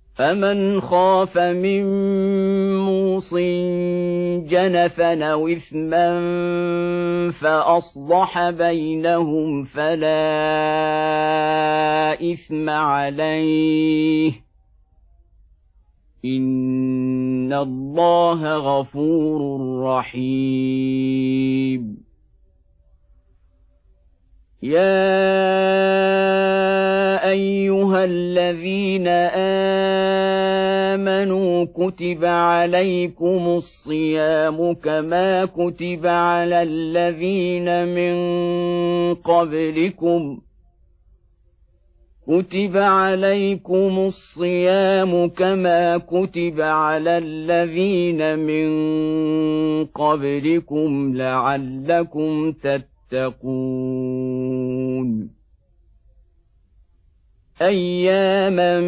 فمن خاف من موص جنفا أو إثما فأصلح بينهم فلا إثم عليه إن الله غفور رحيم. يا أيها الذين آمنوا كتب عليكم الصيام كما كتب على الذين من قبلكم لعلكم تتقون. أياما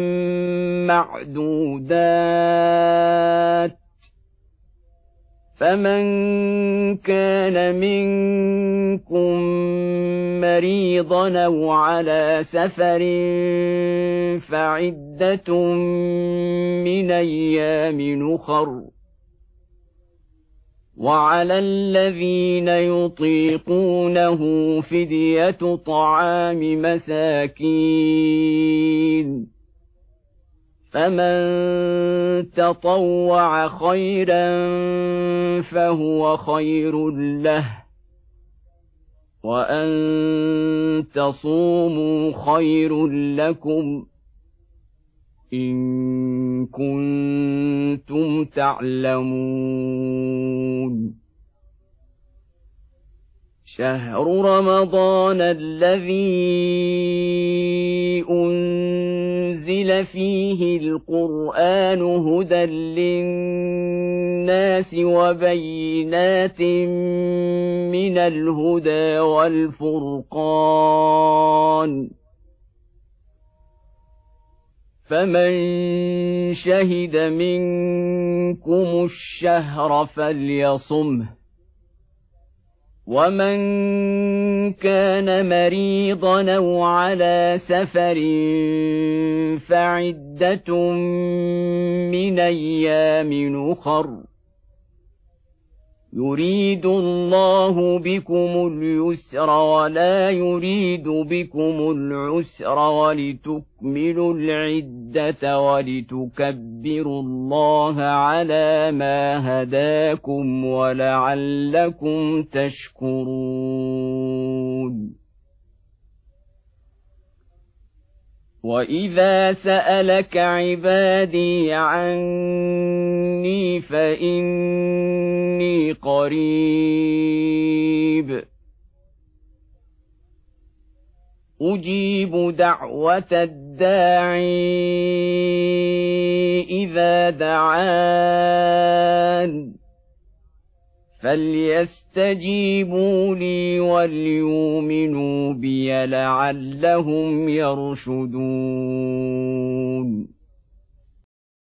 معدودات، فمن كان منكم مريضا أو على سفر فعدة من أيام أخر، وعلى الذين يطيقونه فدية طعام مساكين، فمن تطوع خيرا فهو خير له، وأن تصوموا خير لكم إن كنتم تعلمون. شهر رمضان الذي أنزل فيه القرآن هدى للناس وبينات من الهدى والفرقان، فمن شهد منكم الشهر فليصمه، ومن كان مريضا أو على سفر فعدة من أيام أخر، يريد الله بكم اليسر ولا يريد بكم العسر ولتكملوا العدة ولتكبروا الله على ما هداكم ولعلكم تشكرون. وإذا سألك عبادي عني فإني قريب أجيب دعوة الداعي إذا دعان، فليستجيبوا لي وليؤمنوا بي لعلهم يرشدون.